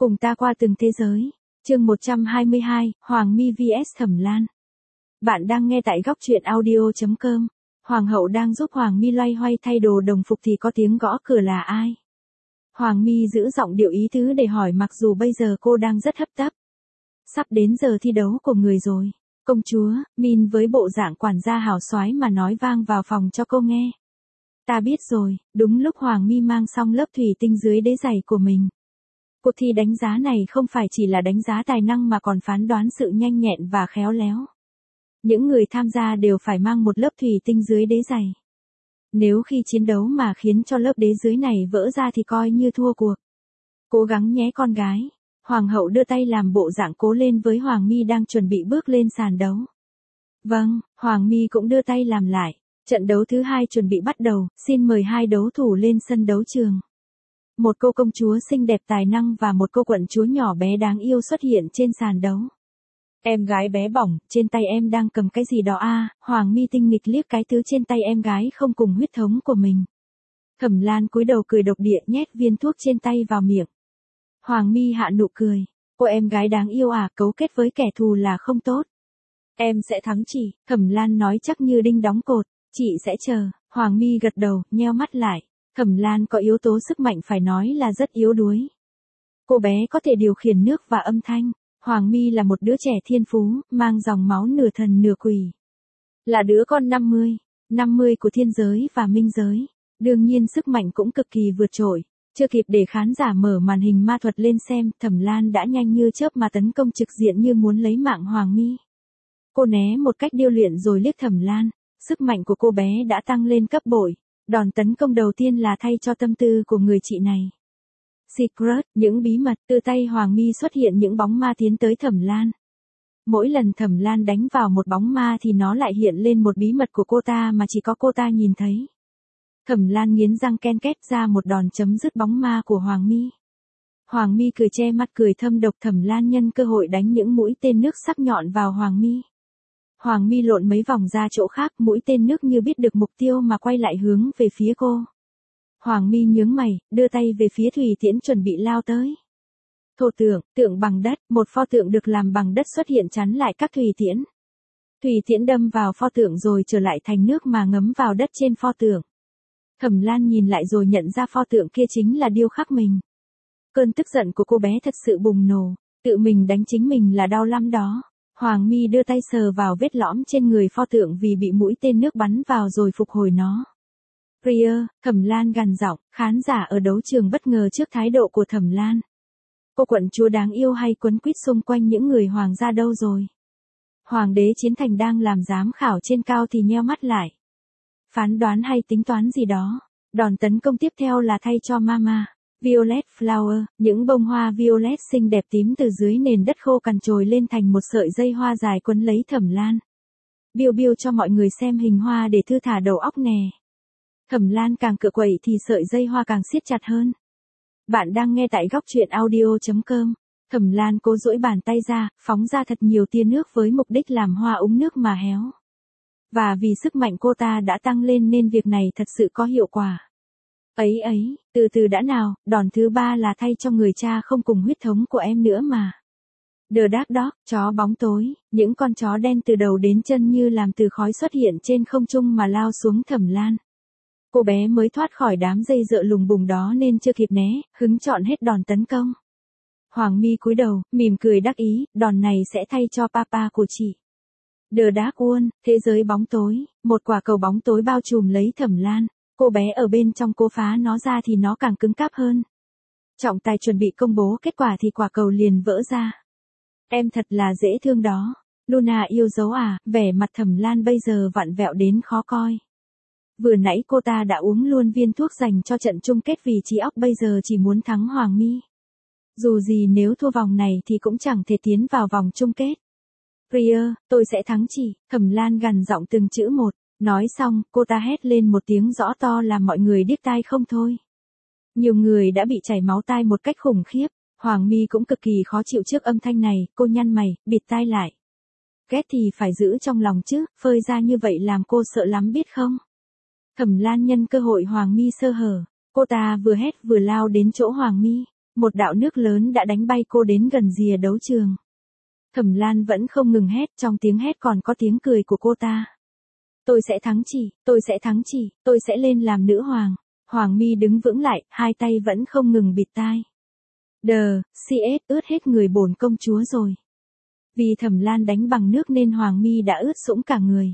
Cùng ta qua từng thế giới. Chương 122, Hoàng My vs Thẩm Lan. Bạn đang nghe tại góc truyện audio.com. Hoàng hậu đang giúp Hoàng My loay hoay thay đồ đồng phục thì có tiếng gõ cửa là ai? Hoàng My giữ giọng điệu ý tứ để hỏi mặc dù bây giờ cô đang rất hấp tấp. Sắp đến giờ thi đấu của người rồi. Công chúa, Min với bộ dạng quản gia hào soái mà nói vang vào phòng cho cô nghe. Ta biết rồi, đúng lúc Hoàng My mang xong lớp thủy tinh dưới đế giày của mình. Cuộc thi đánh giá này không phải chỉ là đánh giá tài năng mà còn phán đoán sự nhanh nhẹn và khéo léo. Những người tham gia đều phải mang một lớp thủy tinh dưới đế giày. Nếu khi chiến đấu mà khiến cho lớp đế dưới này vỡ ra thì coi như thua cuộc. Cố gắng nhé con gái. Hoàng hậu đưa tay làm bộ dạng cố lên với Hoàng My đang chuẩn bị bước lên sàn đấu. Vâng, Hoàng My cũng đưa tay làm lại. Trận đấu thứ 2 chuẩn bị bắt đầu, xin mời hai đấu thủ lên sân đấu trường. Một cô công chúa xinh đẹp tài năng và một cô quận chúa nhỏ bé đáng yêu xuất hiện trên sàn đấu. Em gái bé bỏng, trên tay em đang cầm cái gì đó à? Hoàng My tinh nghịch liếc cái thứ trên tay em gái không cùng huyết thống của mình. Thẩm Lan cúi đầu cười độc địa nhét viên thuốc trên tay vào miệng. Hoàng My hạ nụ cười. Cô em gái đáng yêu à, cấu kết với kẻ thù là không tốt. Em sẽ thắng chị, Thẩm Lan nói chắc như đinh đóng cột. Chị sẽ chờ. Hoàng My gật đầu, nheo mắt lại. Thẩm Lan có yếu tố sức mạnh phải nói là rất yếu đuối. Cô bé có thể điều khiển nước và âm thanh. Hoàng My là một đứa trẻ thiên phú, mang dòng máu nửa thần nửa quỷ. Là đứa con 50 của thiên giới và minh giới. Đương nhiên sức mạnh cũng cực kỳ vượt trội. Chưa kịp để khán giả mở màn hình ma thuật lên xem, Thẩm Lan đã nhanh như chớp mà tấn công trực diện như muốn lấy mạng Hoàng My. Cô né một cách điêu luyện rồi liếc Thẩm Lan. Sức mạnh của cô bé đã tăng lên cấp bội. Đòn tấn công đầu tiên là thay cho tâm tư của người chị này. Secret, những bí mật, từ tay Hoàng My xuất hiện những bóng ma tiến tới Thẩm Lan. Mỗi lần Thẩm Lan đánh vào một bóng ma thì nó lại hiện lên một bí mật của cô ta mà chỉ có cô ta nhìn thấy. Thẩm Lan nghiến răng ken két ra một đòn chấm dứt bóng ma của Hoàng My. Hoàng My cười che mắt cười thâm độc. Thẩm Lan nhân cơ hội đánh những mũi tên nước sắc nhọn vào Hoàng My. Hoàng My lộn mấy vòng ra chỗ khác, mũi tên nước như biết được mục tiêu mà quay lại hướng về phía cô. Hoàng My nhướng mày, đưa tay về phía thủy tiễn chuẩn bị lao tới. Thổ tượng, tượng bằng đất, một pho tượng được làm bằng đất xuất hiện chắn lại các thủy tiễn. Thủy tiễn đâm vào pho tượng rồi trở lại thành nước mà ngấm vào đất trên pho tượng. Thẩm Lan nhìn lại rồi nhận ra pho tượng kia chính là điêu khắc mình. Cơn tức giận của cô bé thật sự bùng nổ, tự mình đánh chính mình là đau lắm đó. Hoàng My đưa tay sờ vào vết lõm trên người pho tượng vì bị mũi tên nước bắn vào rồi phục hồi nó. Priya, Thẩm Lan gằn giọng, khán giả ở đấu trường bất ngờ trước thái độ của Thẩm Lan. Cô quận chúa đáng yêu hay quấn quýt xung quanh những người hoàng gia đâu rồi? Hoàng đế Chiến Thành đang làm giám khảo trên cao thì nheo mắt lại. Phán đoán hay tính toán gì đó. Đòn tấn công tiếp theo là thay cho Mama. Violet Flower, những bông hoa violet xinh đẹp tím từ dưới nền đất khô cằn trồi lên thành một sợi dây hoa dài quấn lấy Thẩm Lan. Biêu biêu cho mọi người xem hình hoa để thư thả đầu óc nè. Thẩm Lan càng cựa quậy thì sợi dây hoa càng siết chặt hơn. Bạn đang nghe tại góc truyện audio.com. Thẩm Lan cố duỗi bàn tay ra, phóng ra thật nhiều tia nước với mục đích làm hoa úng nước mà héo. Và vì sức mạnh cô ta đã tăng lên nên việc này thật sự có hiệu quả. Ấy, từ từ đã nào, đòn thứ 3 là thay cho người cha không cùng huyết thống của em nữa mà. The Dark Dog, chó bóng tối, những con chó đen từ đầu đến chân như làm từ khói xuất hiện trên không trung mà lao xuống Thẩm Lan. Cô bé mới thoát khỏi đám dây dợ lùng bùng đó nên chưa kịp né, hứng chọn hết đòn tấn công. Hoàng My cúi đầu, mỉm cười đắc ý, đòn này sẽ thay cho papa của chị. The Dark One, thế giới bóng tối, một quả cầu bóng tối bao trùm lấy Thẩm Lan. Cô bé ở bên trong cố phá nó ra thì nó càng cứng cáp hơn. Trọng tài chuẩn bị công bố kết quả thì quả cầu liền vỡ ra. Em thật là dễ thương đó. Luna yêu dấu à, vẻ mặt Thẩm Lan bây giờ vặn vẹo đến khó coi. Vừa nãy cô ta đã uống luôn viên thuốc dành cho trận chung kết vì trí óc bây giờ chỉ muốn thắng Hoàng My. Dù gì nếu thua vòng này thì cũng chẳng thể tiến vào vòng chung kết. Priya, tôi sẽ thắng chị, Thẩm Lan gằn giọng từng chữ một. Nói xong, cô ta hét lên một tiếng rõ to làm mọi người điếc tai không thôi. Nhiều người đã bị chảy máu tai một cách khủng khiếp. Hoàng My cũng cực kỳ khó chịu trước âm thanh này, cô nhăn mày, bịt tai lại. Ghét thì phải giữ trong lòng chứ, phơi ra như vậy làm cô sợ lắm biết không? Thẩm Lan nhân cơ hội Hoàng My sơ hở, cô ta vừa hét vừa lao đến chỗ Hoàng My. Một đạo nước lớn đã đánh bay cô đến gần rìa đấu trường. Thẩm Lan vẫn không ngừng hét, trong tiếng hét còn có tiếng cười của cô ta. Tôi sẽ thắng chị, tôi sẽ thắng chị, tôi sẽ lên làm nữ hoàng. Hoàng Mi đứng vững lại, hai tay vẫn không ngừng bịt tai. CS ướt hết người bổn công chúa rồi. Vì Thẩm Lan đánh bằng nước nên Hoàng Mi đã ướt sũng cả người.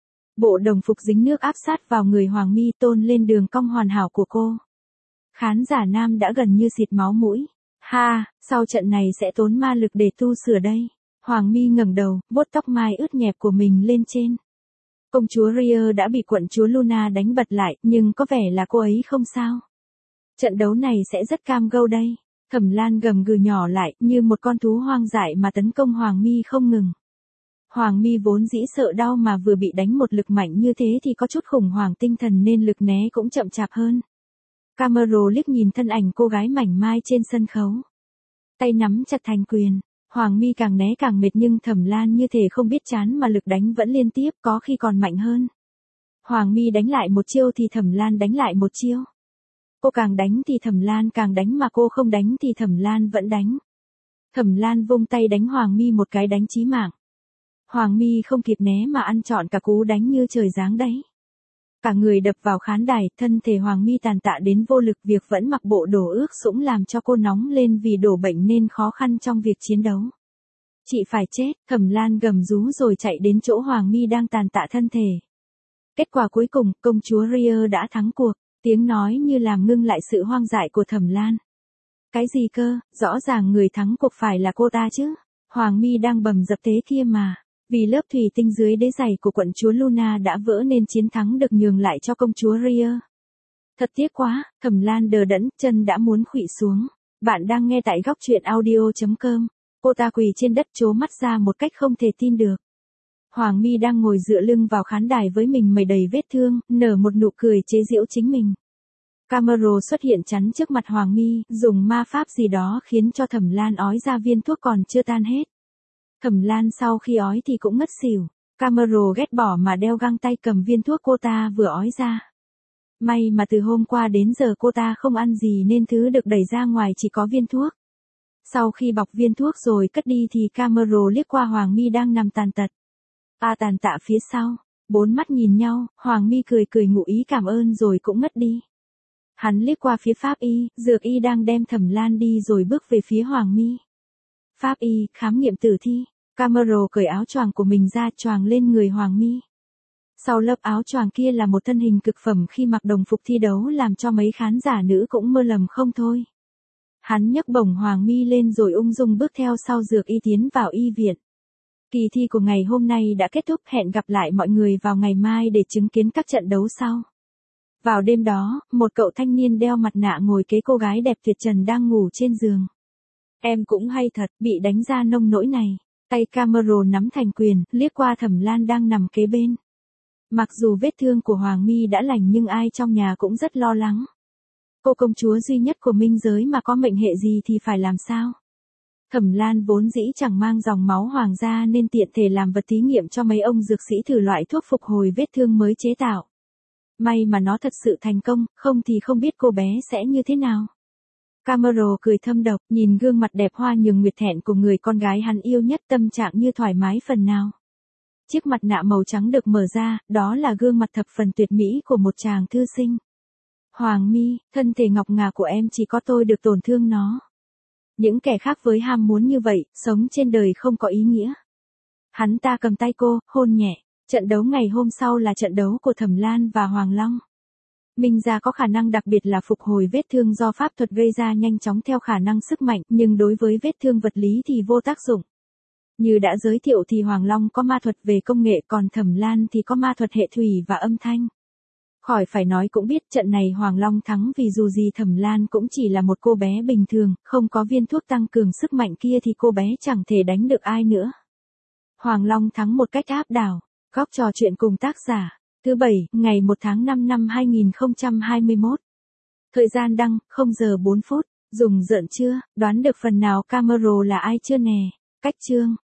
Bộ đồng phục dính nước áp sát vào người Hoàng Mi tôn lên đường cong hoàn hảo của cô. Khán giả nam đã gần như xịt máu mũi. Ha, sau trận này sẽ tốn ma lực để tu sửa đây. Hoàng Mi ngẩng đầu, vuốt tóc mai ướt nhẹp của mình lên trên. Công chúa Ria đã bị quận chúa Luna đánh bật lại, nhưng có vẻ là cô ấy không sao. Trận đấu này sẽ rất cam go đây. Thẩm Lan gầm gừ nhỏ lại, như một con thú hoang dại mà tấn công Hoàng Mi không ngừng. Hoàng Mi vốn dĩ sợ đau mà vừa bị đánh một lực mạnh như thế thì có chút khủng hoảng tinh thần nên lực né cũng chậm chạp hơn. Camera liếc nhìn thân ảnh cô gái mảnh mai trên sân khấu. Tay nắm chặt thành quyền. Hoàng Mi càng né càng mệt nhưng Thẩm Lan như thể không biết chán mà lực đánh vẫn liên tiếp, có khi còn mạnh hơn. Hoàng Mi đánh lại một chiêu thì Thẩm Lan đánh lại một chiêu. Cô càng đánh thì Thẩm Lan càng đánh mà cô không đánh thì Thẩm Lan vẫn đánh. Thẩm Lan vung tay đánh Hoàng Mi một cái đánh chí mạng. Hoàng Mi không kịp né mà ăn trọn cả cú đánh như trời giáng đấy. Cả người đập vào khán đài, thân thể Hoàng Mi tàn tạ đến vô lực, việc vẫn mặc bộ đồ ướt sũng làm cho cô nóng lên vì đổ bệnh nên khó khăn trong việc chiến đấu. Chị phải chết, Thẩm Lan gầm rú rồi chạy đến chỗ Hoàng Mi đang tàn tạ thân thể. Kết quả cuối cùng, công chúa Ria đã thắng cuộc, tiếng nói như làm ngưng lại sự hoang dại của Thẩm Lan. Cái gì cơ, rõ ràng người thắng cuộc phải là cô ta chứ, Hoàng Mi đang bầm dập thế kia mà. Vì lớp thủy tinh dưới đế giày của quận chúa Luna đã vỡ nên chiến thắng được nhường lại cho công chúa Ria. Thật tiếc quá, Thẩm Lan đờ đẫn, chân đã muốn khuỵu xuống. Bạn đang nghe tại góc truyện audio.com. Cô ta quỳ trên đất trố mắt ra một cách không thể tin được. Hoàng Mi đang ngồi dựa lưng vào khán đài với mình mẩy đầy vết thương, nở một nụ cười chế giễu chính mình. Camera xuất hiện chắn trước mặt Hoàng Mi, dùng ma pháp gì đó khiến cho Thẩm Lan ói ra viên thuốc còn chưa tan hết. Thẩm Lan sau khi ói thì cũng ngất xỉu. Camera ghét bỏ mà đeo găng tay cầm viên thuốc cô ta vừa ói ra. May mà từ hôm qua đến giờ cô ta không ăn gì nên thứ được đẩy ra ngoài chỉ có viên thuốc. Sau khi bọc viên thuốc rồi cất đi thì Camera liếc qua Hoàng Mi đang nằm tàn tật. Tàn tạ phía sau. Bốn mắt nhìn nhau, Hoàng Mi cười cười ngụ ý cảm ơn rồi cũng ngất đi. Hắn liếc qua phía pháp y, dược y đang đem Thẩm Lan đi rồi bước về phía Hoàng Mi. Pháp y, khám nghiệm tử thi. Camera cởi áo choàng của mình ra choàng lên người Hoàng Mi. Sau lớp áo choàng kia là một thân hình cực phẩm khi mặc đồng phục thi đấu làm cho mấy khán giả nữ cũng mơ lầm không thôi. Hắn nhấc bổng Hoàng Mi lên rồi ung dung bước theo sau dược y tiến vào y viện. Kỳ thi của ngày hôm nay đã kết thúc, hẹn gặp lại mọi người vào ngày mai để chứng kiến các trận đấu sau. Vào đêm đó, một cậu thanh niên đeo mặt nạ ngồi kế cô gái đẹp tuyệt trần đang ngủ trên giường. Em cũng hay thật, bị đánh ra nông nỗi này. Tay Camera nắm thành quyền, liếc qua Thẩm Lan đang nằm kế bên. Mặc dù vết thương của Hoàng Mi đã lành nhưng ai trong nhà cũng rất lo lắng. Cô công chúa duy nhất của minh giới mà có mệnh hệ gì thì phải làm sao? Thẩm Lan vốn dĩ chẳng mang dòng máu hoàng gia nên tiện thể làm vật thí nghiệm cho mấy ông dược sĩ thử loại thuốc phục hồi vết thương mới chế tạo. May mà nó thật sự thành công, không thì không biết cô bé sẽ như thế nào. Camera cười thâm độc, nhìn gương mặt đẹp hoa nhường nguyệt thẹn của người con gái hắn yêu nhất, tâm trạng như thoải mái phần nào. Chiếc mặt nạ màu trắng được mở ra, đó là gương mặt thập phần tuyệt mỹ của một chàng thư sinh. Hoàng Mi, thân thể ngọc ngà của em chỉ có tôi được tổn thương nó. Những kẻ khác với ham muốn như vậy, sống trên đời không có ý nghĩa. Hắn ta cầm tay cô, hôn nhẹ. Trận đấu ngày hôm sau là trận đấu của Thẩm Lan và Hoàng Long. Minh gia có khả năng đặc biệt là phục hồi vết thương do pháp thuật gây ra nhanh chóng theo khả năng sức mạnh, nhưng đối với vết thương vật lý thì vô tác dụng. Như đã giới thiệu thì Hoàng Long có ma thuật về công nghệ, còn Thẩm Lan thì có ma thuật hệ thủy và âm thanh. Khỏi phải nói cũng biết trận này Hoàng Long thắng vì dù gì Thẩm Lan cũng chỉ là một cô bé bình thường, không có viên thuốc tăng cường sức mạnh kia thì cô bé chẳng thể đánh được ai nữa. Hoàng Long thắng một cách áp đảo. Góc trò chuyện cùng tác giả. Thứ Bảy, ngày 1 tháng 5 năm 2021. Thời gian đăng, 0 giờ 4 phút. Dùng giỡn chưa, đoán được phần nào Camera là ai chưa nè? Cách chương.